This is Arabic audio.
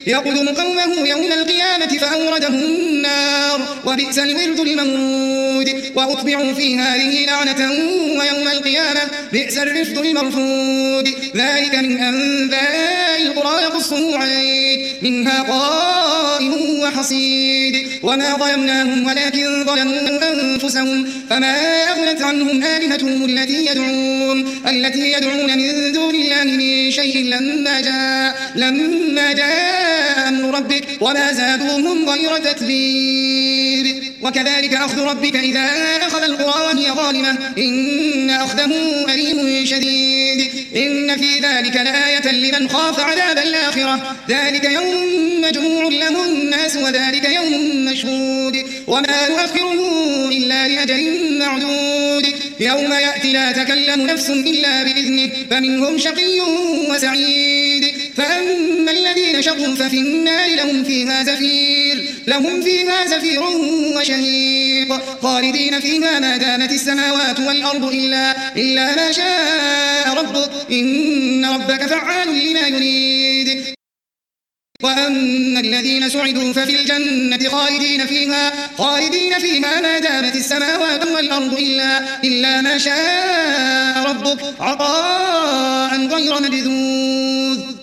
يقدم قومه يوم القيامة فأوردهم النار وبئس الورد المورود وأتبعوا في هذه لعنة ويوم القيامة بئس الرفد المرفود ذلك من أنباء القرى نقصه عليك منها قائم وحصيد وما ظلمناهم ولكن ظلموا أنفسهم فما أغنت عنهم آلهتهم التي يدعون من دون الله من شيء لما جاء أمر ربك وما زادوهم غير تتبيب وكذلك أخذ ربك إذا أخذ القرى وهي ظالمة إن أخذه أليم شديد إن في ذلك لآية لمن خاف عذاب الآخرة ذلك يوم مجموع له الناس وذلك يوم مشهود وما نؤخره إلا لأجل معدود يوم يأتي لا تكلم نفس إلا بإذنه فمنهم شقي وسعيد فأما الذين شقوا ففي النار لهم فيها زفير وشهيق خالدين فيها ما دامت السماوات والأرض إلا ما شاء ربك إن ربك فعال لما يريد وأما الذين سعدوا ففي الجنة خالدين فيها ما دامت السماوات والأرض إلا ما شاء ربك عطاء غير مجذوذ